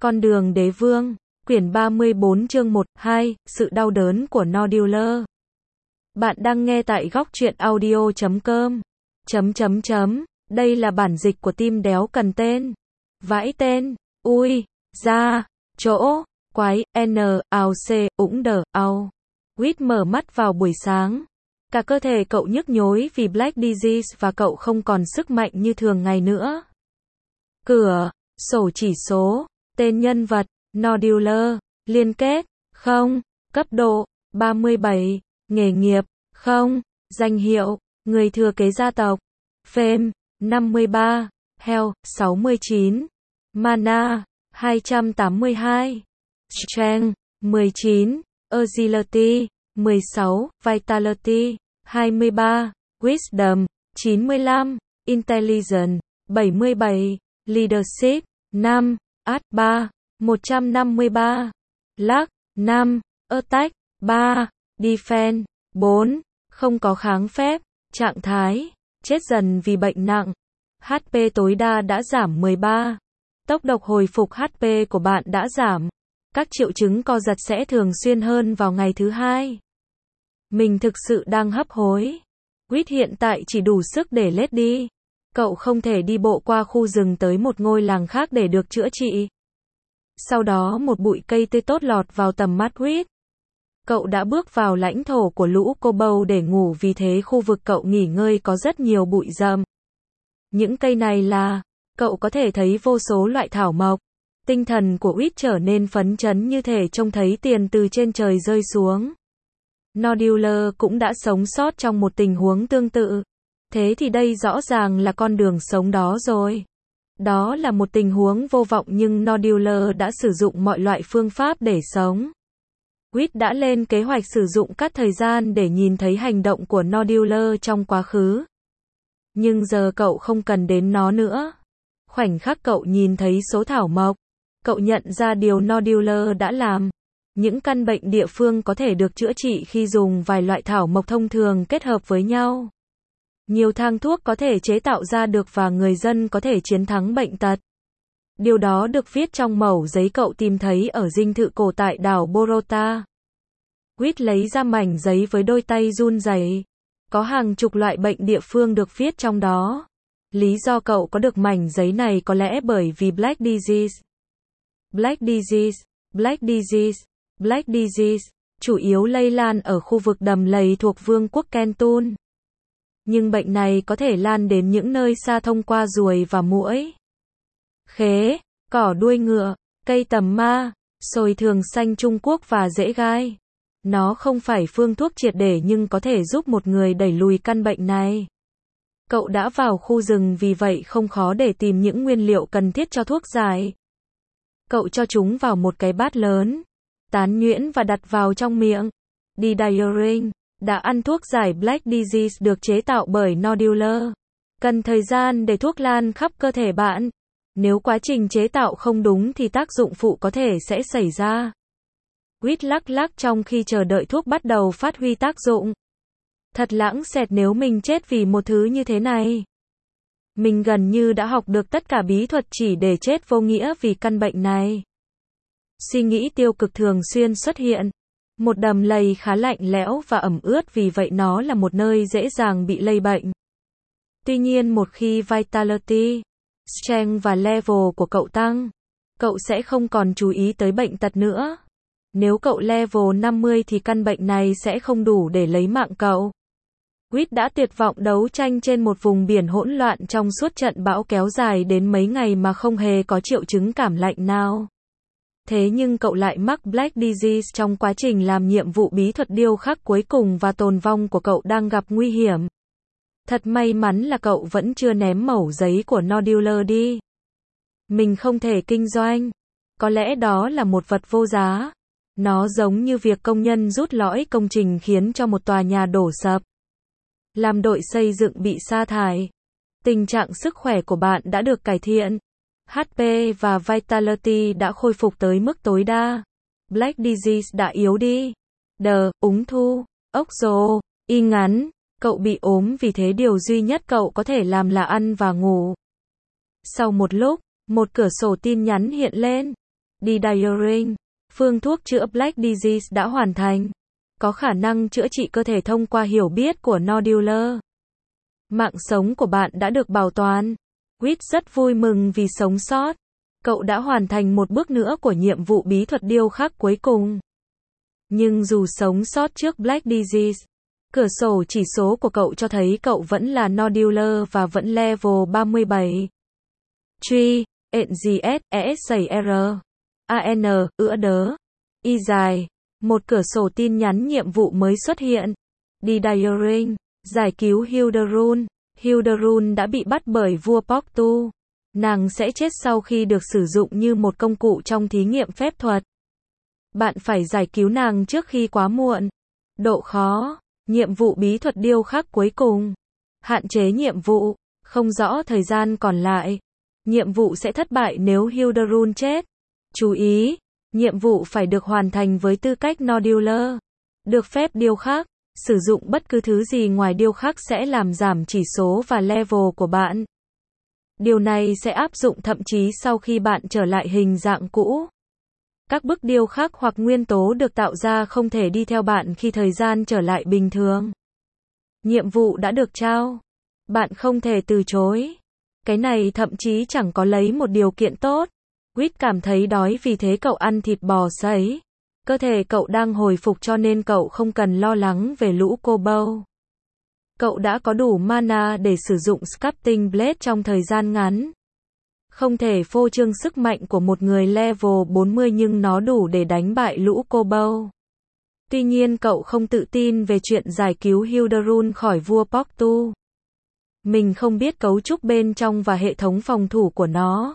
Con đường đế vương, quyển 34 chương 1, 2, sự đau đớn của Nodular. Bạn đang nghe tại góc truyện audio.com. Đây là bản dịch của Tim Đéo Cần Tên. Vãi tên, ui, ra, chỗ, quái, n, ao c, ũng đờ, ao. Quýt mở mắt vào buổi sáng. Cả cơ thể cậu nhức nhối vì Black Disease và cậu không còn sức mạnh như thường ngày nữa. Cửa, sổ chỉ số, tên nhân vật, Nodular, liên kết, không, cấp độ, 37, nghề nghiệp, không, danh hiệu, người thừa kế gia tộc, Fame, 53, Health, 69, Mana, 282, Strength, 19, Agility, 16, Vitality, 23, Wisdom, 95, Intelligence, 77, Leadership, 5, Art 3, 153, Luck, 5, Attack, 3, Defense, 4, không có kháng phép, trạng thái, chết dần vì bệnh nặng. HP tối đa đã giảm 13. Tốc độ hồi phục HP của bạn đã giảm. Các triệu chứng co giật sẽ thường xuyên hơn vào ngày thứ 2. Mình thực sự đang hấp hối. Quýt hiện tại chỉ đủ sức để lết đi. Cậu không thể đi bộ qua khu rừng tới một ngôi làng khác để được chữa trị. Sau đó một bụi cây tươi tốt lọt vào tầm mắt Quýt. Cậu đã bước vào lãnh thổ của lũ Kobold để ngủ, vì thế khu vực cậu nghỉ ngơi có rất nhiều bụi rậm. Những cây này là, cậu có thể thấy vô số loại thảo mộc. Tinh thần của Quýt trở nên phấn chấn như thể trông thấy tiền từ trên trời rơi xuống. Nodular cũng đã sống sót trong một tình huống tương tự. Thế thì đây rõ ràng là con đường sống đó rồi. Đó là một tình huống vô vọng, nhưng Nodular đã sử dụng mọi loại phương pháp để sống. Quýt đã lên kế hoạch sử dụng các thời gian để nhìn thấy hành động của Nodular trong quá khứ. Nhưng giờ cậu không cần đến nó nữa. Khoảnh khắc cậu nhìn thấy số thảo mộc, cậu nhận ra điều Nodular đã làm. Những căn bệnh địa phương có thể được chữa trị khi dùng vài loại thảo mộc thông thường kết hợp với nhau. Nhiều thang thuốc có thể chế tạo ra được và người dân có thể chiến thắng bệnh tật. Điều đó được viết trong mẩu giấy cậu tìm thấy ở dinh thự cổ tại đảo Borota. Quýt lấy ra mảnh giấy với đôi tay run rẩy. Có hàng chục loại bệnh địa phương được viết trong đó. Lý do cậu có được mảnh giấy này có lẽ bởi vì Black Disease. Black Disease, Black Disease, Black Disease, chủ yếu lây lan ở khu vực đầm lầy thuộc Vương quốc Kentun. Nhưng bệnh này có thể lan đến những nơi xa thông qua ruồi và muỗi. Khế, cỏ đuôi ngựa, cây tầm ma, sồi thường xanh Trung Quốc và rễ gai. Nó không phải phương thuốc triệt để nhưng có thể giúp một người đẩy lùi căn bệnh này. Cậu đã vào khu rừng, vì vậy không khó để tìm những nguyên liệu cần thiết cho thuốc giải. Cậu cho chúng vào một cái bát lớn, tán nhuyễn và đặt vào trong miệng. Didaring đã ăn thuốc giải Black Disease được chế tạo bởi Nodular. Cần thời gian để thuốc lan khắp cơ thể bạn. Nếu quá trình chế tạo không đúng thì tác dụng phụ có thể sẽ xảy ra. Quýt lắc lắc trong khi chờ đợi thuốc bắt đầu phát huy tác dụng. Thật lãng xẹt nếu mình chết vì một thứ như thế này. Mình gần như đã học được tất cả bí thuật chỉ để chết vô nghĩa vì căn bệnh này. Suy nghĩ tiêu cực thường xuyên xuất hiện. Một đầm lầy khá lạnh lẽo và ẩm ướt, vì vậy nó là một nơi dễ dàng bị lây bệnh. Tuy nhiên một khi Vitality, Strength và level của cậu tăng, cậu sẽ không còn chú ý tới bệnh tật nữa. Nếu cậu level 50 thì căn bệnh này sẽ không đủ để lấy mạng cậu. Quýt đã tuyệt vọng đấu tranh trên một vùng biển hỗn loạn trong suốt trận bão kéo dài đến mấy ngày mà không hề có triệu chứng cảm lạnh nào. Thế nhưng cậu lại mắc Black Disease trong quá trình làm nhiệm vụ bí thuật điêu khắc cuối cùng và tồn vong của cậu đang gặp nguy hiểm. Thật may mắn là cậu vẫn chưa ném mẩu giấy của Nodular đi. Mình không thể kinh doanh. Có lẽ đó là một vật vô giá. Nó giống như việc công nhân rút lõi công trình khiến cho một tòa nhà đổ sập. Làm đội xây dựng bị sa thải. Tình trạng sức khỏe của bạn đã được cải thiện. HP và Vitality đã khôi phục tới mức tối đa. Black Disease đã yếu đi. Ung thư, ốc rô, y ngắn. Cậu bị ốm, vì thế điều duy nhất cậu có thể làm là ăn và ngủ. Sau một lúc, một cửa sổ tin nhắn hiện lên. Didiering. Phương thuốc chữa Black Disease đã hoàn thành. Có khả năng chữa trị cơ thể thông qua hiểu biết của Nodular. Mạng sống của bạn đã được bảo toàn. Reed rất vui mừng vì sống sót. Cậu đã hoàn thành một bước nữa của nhiệm vụ bí thuật điêu khắc cuối cùng. Nhưng dù sống sót trước Black Disease, cửa sổ chỉ số của cậu cho thấy cậu vẫn là Nodular và vẫn level 37. Truy, NGS, ES6R, AN, ữa đớ, Y dài. Một cửa sổ tin nhắn nhiệm vụ mới xuất hiện. Didiering, giải cứu Hilderun. Hilderun đã bị bắt bởi vua Portu. Nàng sẽ chết sau khi được sử dụng như một công cụ trong thí nghiệm phép thuật. Bạn phải giải cứu nàng trước khi quá muộn. Độ khó, nhiệm vụ bí thuật điêu khắc cuối cùng. Hạn chế nhiệm vụ, không rõ thời gian còn lại. Nhiệm vụ sẽ thất bại nếu Hilderun chết. Chú ý, nhiệm vụ phải được hoàn thành với tư cách Nodular. Được phép điêu khắc, sử dụng bất cứ thứ gì ngoài điêu khắc sẽ làm giảm chỉ số và level của bạn. Điều này sẽ áp dụng thậm chí sau khi bạn trở lại hình dạng cũ. Các bức điêu khắc hoặc nguyên tố được tạo ra không thể đi theo bạn khi thời gian trở lại bình thường. Nhiệm vụ đã được trao. Bạn không thể từ chối. Cái này thậm chí chẳng có lấy một điều kiện tốt. Reed cảm thấy đói vì thế cậu ăn thịt bò sấy. Cơ thể cậu đang hồi phục cho nên cậu không cần lo lắng về lũ kobold. Cậu đã có đủ mana để sử dụng Sculpting Blade trong thời gian ngắn. Không thể phô trương sức mạnh của một người level 40 nhưng nó đủ để đánh bại lũ kobold. Tuy nhiên cậu không tự tin về chuyện giải cứu Hilderun khỏi vua Portu. Mình không biết cấu trúc bên trong và hệ thống phòng thủ của nó.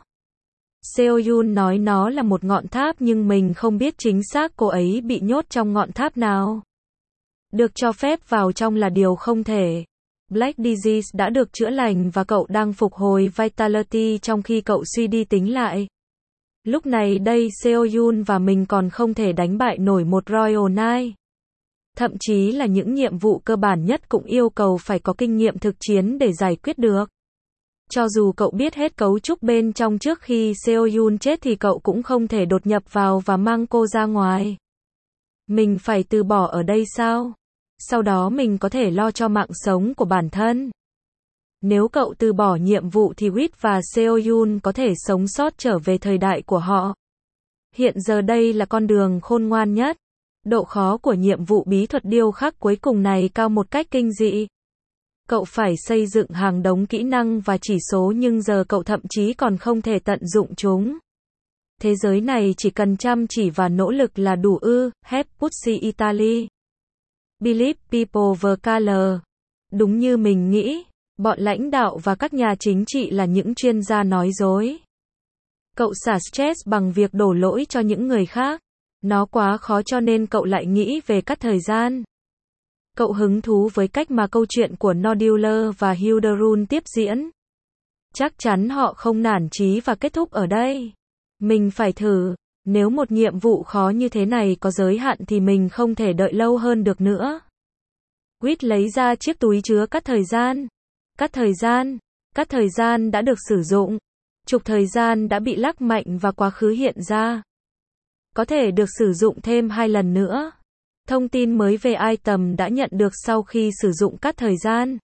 Seoyun nói nó là một ngọn tháp nhưng mình không biết chính xác cô ấy bị nhốt trong ngọn tháp nào. Được cho phép vào trong là điều không thể. Black Disease đã được chữa lành và cậu đang phục hồi Vitality trong khi cậu suy đi tính lại. Lúc này đây Seoyun và mình còn không thể đánh bại nổi một Royal Knight. Thậm chí là những nhiệm vụ cơ bản nhất cũng yêu cầu phải có kinh nghiệm thực chiến để giải quyết được. Cho dù cậu biết hết cấu trúc bên trong trước khi Seoyun chết thì cậu cũng không thể đột nhập vào và mang cô ra ngoài. Mình phải từ bỏ ở đây sao? Sau đó mình có thể lo cho mạng sống của bản thân. Nếu cậu từ bỏ nhiệm vụ thì Reed và Seoyun có thể sống sót trở về thời đại của họ. Hiện giờ đây là con đường khôn ngoan nhất. Độ khó của nhiệm vụ bí thuật điêu khắc cuối cùng này cao một cách kinh dị. Cậu phải xây dựng hàng đống kỹ năng và chỉ số nhưng giờ cậu thậm chí còn không thể tận dụng chúng. Thế giới này chỉ cần chăm chỉ và nỗ lực là đủ ư, Hep Pucci Italy. Believe people the color. Đúng như mình nghĩ, bọn lãnh đạo và các nhà chính trị là những chuyên gia nói dối. Cậu xả stress bằng việc đổ lỗi cho những người khác. Nó quá khó cho nên cậu lại nghĩ về cắt thời gian. Cậu hứng thú với cách mà câu chuyện của Nodular và Hilderun tiếp diễn. Chắc chắn họ không nản chí và kết thúc ở đây. Mình phải thử. Nếu một nhiệm vụ khó như thế này có giới hạn thì mình không thể đợi lâu hơn được nữa. Reed lấy ra chiếc túi chứa cắt thời gian. Cắt thời gian. Cắt thời gian đã được sử dụng. Trục thời gian đã bị lắc mạnh và quá khứ hiện ra. Có thể được sử dụng thêm 2 lần nữa. Thông tin mới về item đã nhận được sau khi sử dụng cắt thời gian.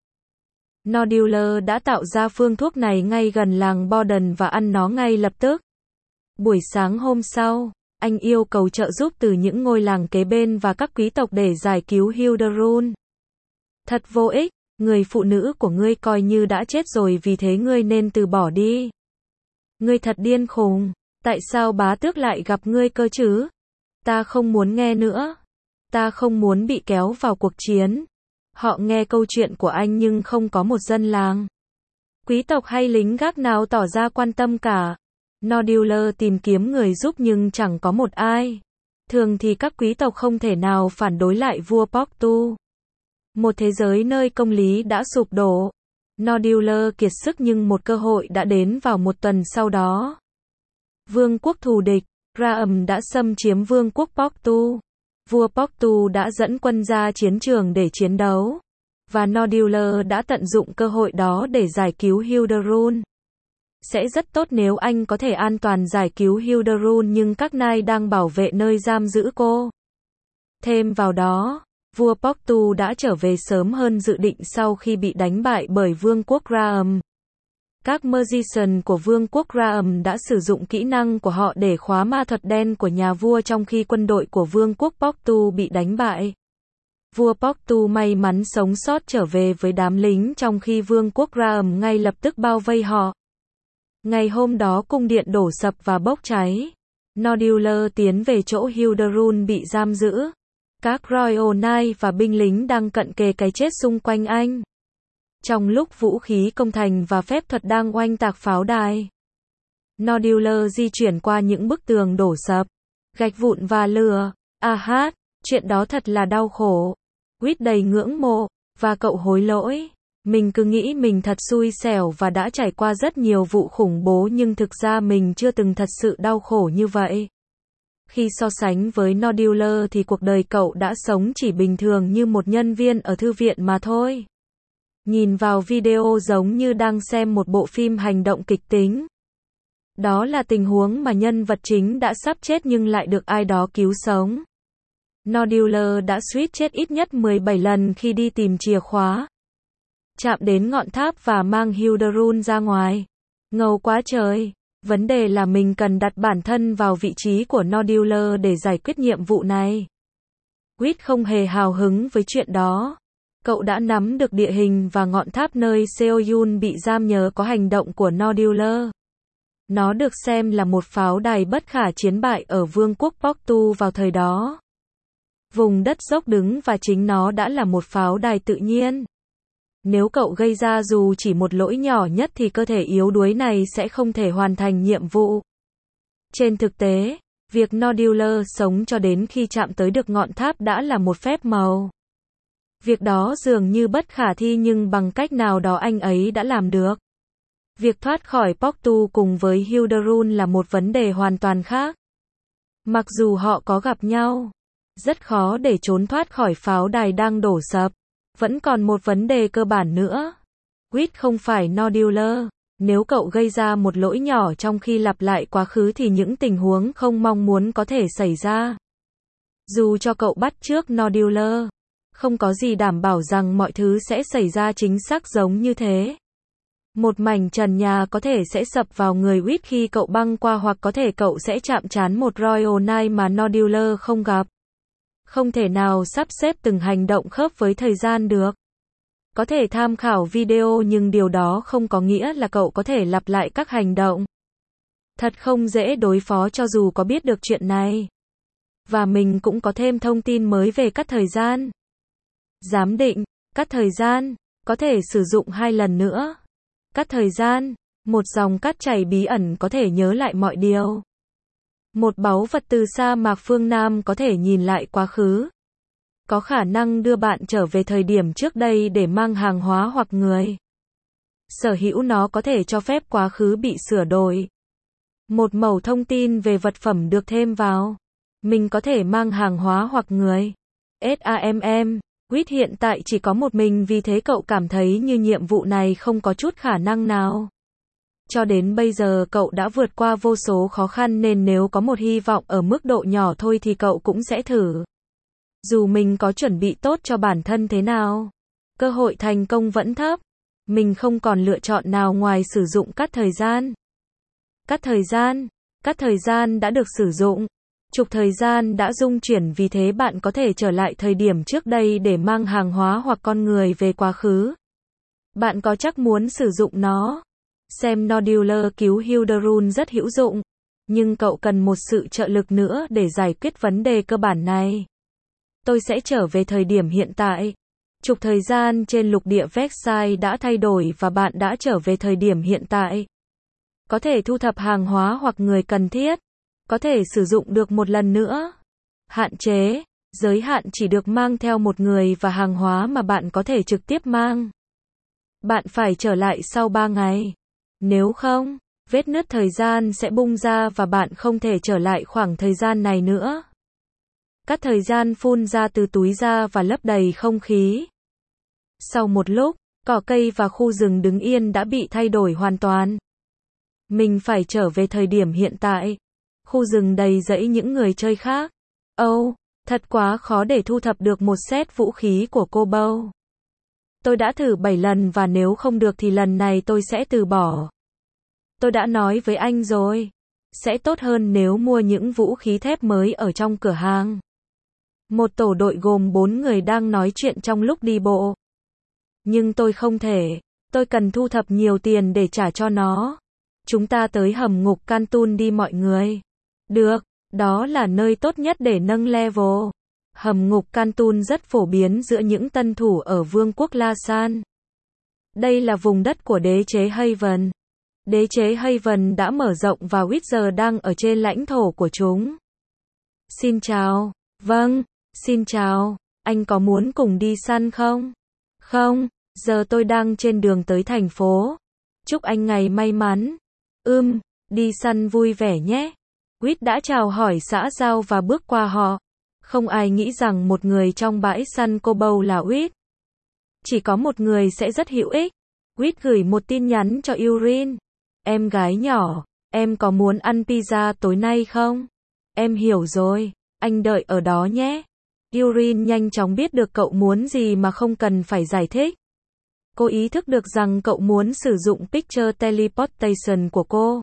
Nodular đã tạo ra phương thuốc này ngay gần làng Borden và ăn nó ngay lập tức. Buổi sáng hôm sau, anh yêu cầu trợ giúp từ những ngôi làng kế bên và các quý tộc để giải cứu Hilderun. Thật vô ích, người phụ nữ của ngươi coi như đã chết rồi vì thế ngươi nên từ bỏ đi. Ngươi thật điên khùng, tại sao bá tước lại gặp ngươi cơ chứ? Ta không muốn nghe nữa. Ta không muốn bị kéo vào cuộc chiến. Họ nghe câu chuyện của anh nhưng không có một dân làng, quý tộc hay lính gác nào tỏ ra quan tâm cả. Nodular tìm kiếm người giúp nhưng chẳng có một ai. Thường thì các quý tộc không thể nào phản đối lại vua Portu. Một thế giới nơi công lý đã sụp đổ. Nodular kiệt sức nhưng một cơ hội đã đến vào một tuần sau đó. Vương quốc thù địch, Graham đã xâm chiếm vương quốc Portu. Vua Portu đã dẫn quân ra chiến trường để chiến đấu. Và Nodular đã tận dụng cơ hội đó để giải cứu Hilderun. Sẽ rất tốt nếu anh có thể an toàn giải cứu Hilderun nhưng các nai đang bảo vệ nơi giam giữ cô. Thêm vào đó, vua Portu đã trở về sớm hơn dự định sau khi bị đánh bại bởi vương quốc Graham. Các magician của vương quốc Graham đã sử dụng kỹ năng của họ để khóa ma thuật đen của nhà vua trong khi quân đội của vương quốc Portu bị đánh bại. Vua Portu may mắn sống sót trở về với đám lính trong khi vương quốc Graham ngay lập tức bao vây họ. Ngày hôm đó cung điện đổ sập và bốc cháy. Nodular tiến về chỗ Hilderun bị giam giữ. Các Royal Knight và binh lính đang cận kề cái chết xung quanh anh. Trong lúc vũ khí công thành và phép thuật đang oanh tạc pháo đài, Nodular di chuyển qua những bức tường đổ sập, gạch vụn và lửa. Chuyện đó thật là đau khổ. Quýt đầy ngưỡng mộ, và cậu hối lỗi. Mình cứ nghĩ mình thật xui xẻo và đã trải qua rất nhiều vụ khủng bố nhưng thực ra mình chưa từng thật sự đau khổ như vậy. Khi so sánh với Nodular thì cuộc đời cậu đã sống chỉ bình thường như một nhân viên ở thư viện mà thôi. Nhìn vào video giống như đang xem một bộ phim hành động kịch tính. Đó là tình huống mà nhân vật chính đã sắp chết nhưng lại được ai đó cứu sống. Nodular đã suýt chết ít nhất 17 lần khi đi tìm chìa khóa. Chạm đến ngọn tháp và mang Hilderun ra ngoài. Ngầu quá trời. Vấn đề là mình cần đặt bản thân vào vị trí của Nodular để giải quyết nhiệm vụ này. Quýt không hề hào hứng với chuyện đó. Cậu đã nắm được địa hình và ngọn tháp nơi Seoyun bị giam nhờ có hành động của Nodular. Nó được xem là một pháo đài bất khả chiến bại ở vương quốc Portu vào thời đó. Vùng đất dốc đứng và chính nó đã là một pháo đài tự nhiên. Nếu cậu gây ra dù chỉ một lỗi nhỏ nhất thì cơ thể yếu đuối này sẽ không thể hoàn thành nhiệm vụ. Trên thực tế, việc Nodular sống cho đến khi chạm tới được ngọn tháp đã là một phép màu. Việc đó dường như bất khả thi nhưng bằng cách nào đó anh ấy đã làm được. Việc thoát khỏi Portu cùng với Hilderun là một vấn đề hoàn toàn khác. Mặc dù họ có gặp nhau, rất khó để trốn thoát khỏi pháo đài đang đổ sập. Vẫn còn một vấn đề cơ bản nữa. Quýt không phải Nodular. Nếu cậu gây ra một lỗi nhỏ trong khi lặp lại quá khứ thì những tình huống không mong muốn có thể xảy ra. Dù cho cậu bắt chước Nodular, không có gì đảm bảo rằng mọi thứ sẽ xảy ra chính xác giống như thế. Một mảnh trần nhà có thể sẽ sập vào người Quýt khi cậu băng qua hoặc có thể cậu sẽ chạm trán một Royal Knight mà Nodular không gặp. Không thể nào sắp xếp từng hành động khớp với thời gian được. Có thể tham khảo video nhưng điều đó không có nghĩa là cậu có thể lặp lại các hành động. Thật không dễ đối phó cho dù có biết được chuyện này. Và mình cũng có thêm thông tin mới về cắt thời gian. Giám định, cắt thời gian, có thể sử dụng 2 lần nữa. Cắt thời gian, một dòng cắt chảy bí ẩn có thể nhớ lại mọi điều. Một báu vật từ sa mạc phương Nam có thể nhìn lại quá khứ. Có khả năng đưa bạn trở về thời điểm trước đây để mang hàng hóa hoặc người. Sở hữu nó có thể cho phép quá khứ bị sửa đổi. Một mẩu thông tin về vật phẩm được thêm vào. Mình có thể mang hàng hóa hoặc người. SAMM, Quýt hiện tại chỉ có một mình vì thế cậu cảm thấy như nhiệm vụ này không có chút khả năng nào. Cho đến bây giờ cậu đã vượt qua vô số khó khăn nên nếu có một hy vọng ở mức độ nhỏ thôi thì cậu cũng sẽ thử. Dù mình có chuẩn bị tốt cho bản thân thế nào, cơ hội thành công vẫn thấp. Mình không còn lựa chọn nào ngoài sử dụng cắt thời gian. Cắt thời gian đã được sử dụng. Trục thời gian đã dung chuyển vì thế bạn có thể trở lại thời điểm trước đây để mang hàng hóa hoặc con người về quá khứ. Bạn có chắc muốn sử dụng nó? Xem Nodular cứu Hilderun rất hữu dụng. Nhưng cậu cần một sự trợ lực nữa để giải quyết vấn đề cơ bản này. Tôi sẽ trở về thời điểm hiện tại. Trục thời gian trên lục địa Vexai đã thay đổi và bạn đã trở về thời điểm hiện tại. Có thể thu thập hàng hóa hoặc người cần thiết. Có thể sử dụng được một lần nữa. Hạn chế, giới hạn chỉ được mang theo một người và hàng hóa mà bạn có thể trực tiếp mang. Bạn phải trở lại sau 3 ngày. Nếu không, vết nứt thời gian sẽ bung ra và bạn không thể trở lại khoảng thời gian này nữa. Cắt thời gian phun ra từ túi ra và lấp đầy không khí. Sau một lúc, cỏ cây và khu rừng đứng yên đã bị thay đổi hoàn toàn. Mình phải trở về thời điểm hiện tại. Khu rừng đầy rẫy những người chơi khác. Thật quá khó để thu thập được một set vũ khí của cô Bow. Tôi đã thử 7 lần và nếu không được thì lần này tôi sẽ từ bỏ. Tôi đã nói với anh rồi. Sẽ tốt hơn nếu mua những vũ khí thép mới ở trong cửa hàng. Một tổ đội gồm 4 người đang nói chuyện trong lúc đi bộ. Nhưng tôi không thể. Tôi cần thu thập nhiều tiền để trả cho nó. Chúng ta tới hầm ngục Kantun đi mọi người. Được, đó là nơi tốt nhất để nâng level. Hầm ngục Kantun rất phổ biến giữa những tân thủ ở Vương quốc La San. Đây là vùng đất của đế chế Haven. Đế chế Haven đã mở rộng và Witcher đang ở trên lãnh thổ của chúng. Xin chào. Vâng, xin chào. Anh có muốn cùng đi săn không? Không, giờ tôi đang trên đường tới thành phố. Chúc anh ngày may mắn. Đi săn vui vẻ nhé. Wit đã chào hỏi xã giao và bước qua họ. Không ai nghĩ rằng một người trong bãi săn cô Bow là Wit. Chỉ có một người sẽ rất hữu ích. Wit gửi một tin nhắn cho Yurin. Em gái nhỏ, em có muốn ăn pizza tối nay không? Em hiểu rồi, anh đợi ở đó nhé. Yurin nhanh chóng biết được cậu muốn gì mà không cần phải giải thích. Cô ý thức được rằng cậu muốn sử dụng picture teleportation của cô.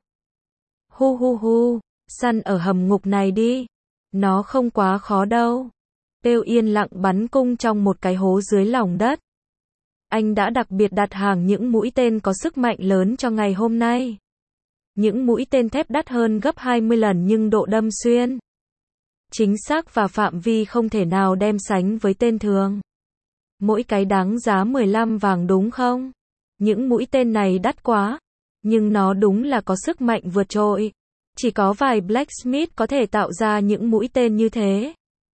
Săn ở hầm ngục này đi. Nó không quá khó đâu. Pale yên lặng bắn cung trong một cái hố dưới lòng đất. Anh đã đặc biệt đặt hàng những mũi tên có sức mạnh lớn cho ngày hôm nay. Những mũi tên thép đắt hơn gấp 20 lần nhưng độ đâm xuyên, chính xác và phạm vi không thể nào đem sánh với tên thường. Mỗi cái đáng giá 15 vàng đúng không? Những mũi tên này đắt quá. Nhưng nó đúng là có sức mạnh vượt trội. Chỉ có vài blacksmith có thể tạo ra những mũi tên như thế.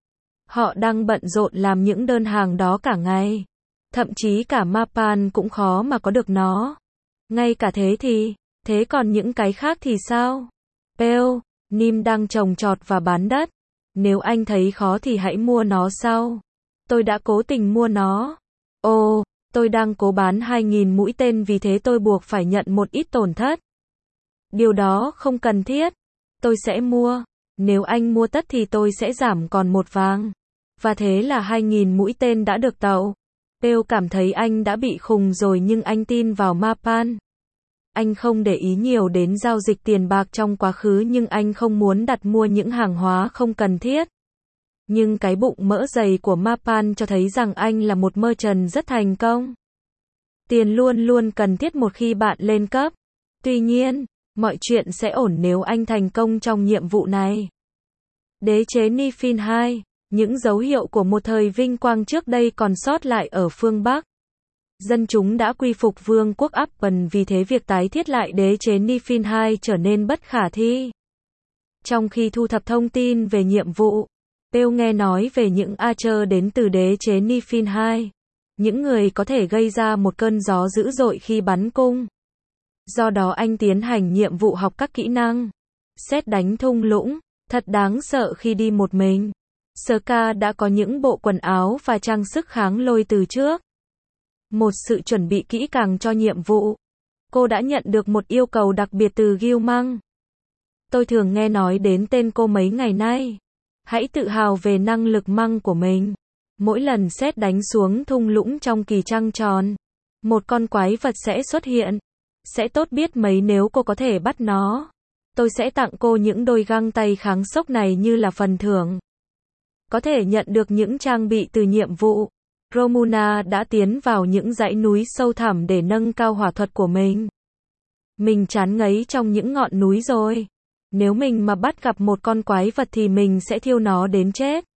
Họ đang bận rộn làm những đơn hàng đó cả ngày. Thậm chí cả Mapan cũng khó mà có được nó. Ngay cả thế còn những cái khác thì sao? Pale, Nim đang trồng trọt và bán đất. Nếu anh thấy khó thì hãy mua nó sau. Tôi đã cố tình mua nó. Tôi đang cố bán 2.000 mũi tên vì thế tôi buộc phải nhận một ít tổn thất. Điều đó không cần thiết. Tôi sẽ mua. Nếu anh mua tất thì tôi sẽ giảm còn 1 vàng. Và thế là 2.000 mũi tên đã được tậu. Pale cảm thấy anh đã bị khùng rồi nhưng anh tin vào Mapan. Anh không để ý nhiều đến giao dịch tiền bạc trong quá khứ nhưng anh không muốn đặt mua những hàng hóa không cần thiết. Nhưng cái bụng mỡ dày của Mapan cho thấy rằng anh là một merchant rất thành công. Tiền luôn luôn cần thiết một khi bạn lên cấp. Tuy nhiên, mọi chuyện sẽ ổn nếu anh thành công trong nhiệm vụ này. Đế chế Nifin 2, những dấu hiệu của một thời vinh quang trước đây còn sót lại ở phương Bắc. Dân chúng đã quy phục vương quốc Appen vì thế việc tái thiết lại đế chế Nifin 2 trở nên bất khả thi. Trong khi thu thập thông tin về nhiệm vụ, Pale nghe nói về những Archer đến từ đế chế Nifin 2. Những người có thể gây ra một cơn gió dữ dội khi bắn cung. Do đó anh tiến hành nhiệm vụ học các kỹ năng. Sét đánh thung lũng, thật đáng sợ khi đi một mình. Ska đã có những bộ quần áo và trang sức kháng lôi từ trước. Một sự chuẩn bị kỹ càng cho nhiệm vụ. Cô đã nhận được một yêu cầu đặc biệt từ Gilmang. Tôi thường nghe nói đến tên cô mấy ngày nay. Hãy tự hào về năng lực măng của mình. Mỗi lần sét đánh xuống thung lũng trong kỳ trăng tròn, một con quái vật sẽ xuất hiện. Sẽ tốt biết mấy nếu cô có thể bắt nó. Tôi sẽ tặng cô những đôi găng tay kháng sốc này như là phần thưởng. Có thể nhận được những trang bị từ nhiệm vụ. Romuna đã tiến vào những dãy núi sâu thẳm để nâng cao hỏa thuật của mình. Mình chán ngấy trong những ngọn núi rồi. Nếu mình mà bắt gặp một con quái vật thì mình sẽ thiêu nó đến chết.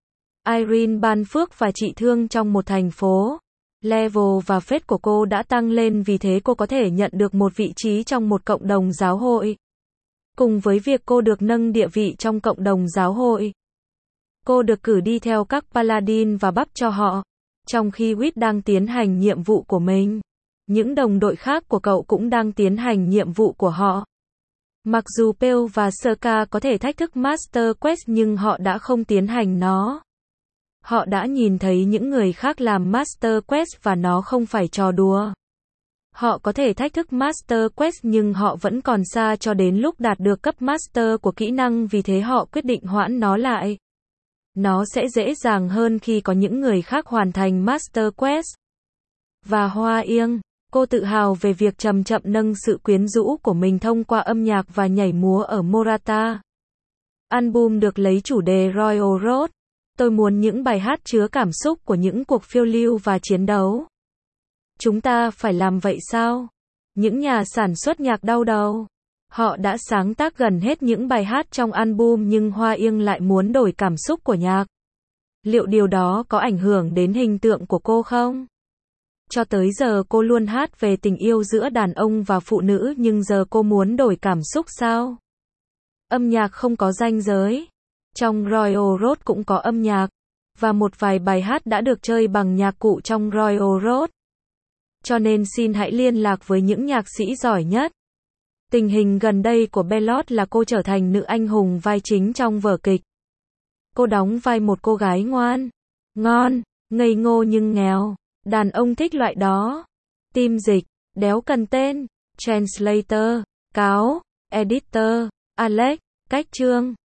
Irene ban phước và trị thương trong một thành phố. Level và phết của cô đã tăng lên vì thế cô có thể nhận được một vị trí trong một cộng đồng giáo hội. Cùng với việc cô được nâng địa vị trong cộng đồng giáo hội, cô được cử đi theo các paladin và bắp cho họ. Trong khi Wit đang tiến hành nhiệm vụ của mình, những đồng đội khác của cậu cũng đang tiến hành nhiệm vụ của họ. Mặc dù Pale và Ska có thể thách thức Master Quest nhưng họ đã không tiến hành nó. Họ đã nhìn thấy những người khác làm Master Quest và nó không phải trò đùa. Họ có thể thách thức Master Quest nhưng họ vẫn còn xa cho đến lúc đạt được cấp Master của kỹ năng, vì thế họ quyết định hoãn nó lại. Nó sẽ dễ dàng hơn khi có những người khác hoàn thành Master Quest. Và Hoa Yên, cô tự hào về việc chậm chậm nâng sự quyến rũ của mình thông qua âm nhạc và nhảy múa ở Morata. Album được lấy chủ đề Royal Road. Tôi muốn những bài hát chứa cảm xúc của những cuộc phiêu lưu và chiến đấu. Chúng ta phải làm vậy sao? Những nhà sản xuất nhạc đau đầu. Họ đã sáng tác gần hết những bài hát trong album nhưng Hoa Yên lại muốn đổi cảm xúc của nhạc. Liệu điều đó có ảnh hưởng đến hình tượng của cô không? Cho tới giờ cô luôn hát về tình yêu giữa đàn ông và phụ nữ, nhưng giờ cô muốn đổi cảm xúc sao? Âm nhạc không có ranh giới. Trong Royal Road cũng có âm nhạc, và một vài bài hát đã được chơi bằng nhạc cụ trong Royal Road. Cho nên xin hãy liên lạc với những nhạc sĩ giỏi nhất. Tình hình gần đây của Bellot là cô trở thành nữ anh hùng vai chính trong vở kịch. Cô đóng vai một cô gái ngoan, ngon, ngây ngô nhưng nghèo. Đàn ông thích loại đó. Team dịch, đéo cần tên. Translator, cáo, editor, Alex, cách chương.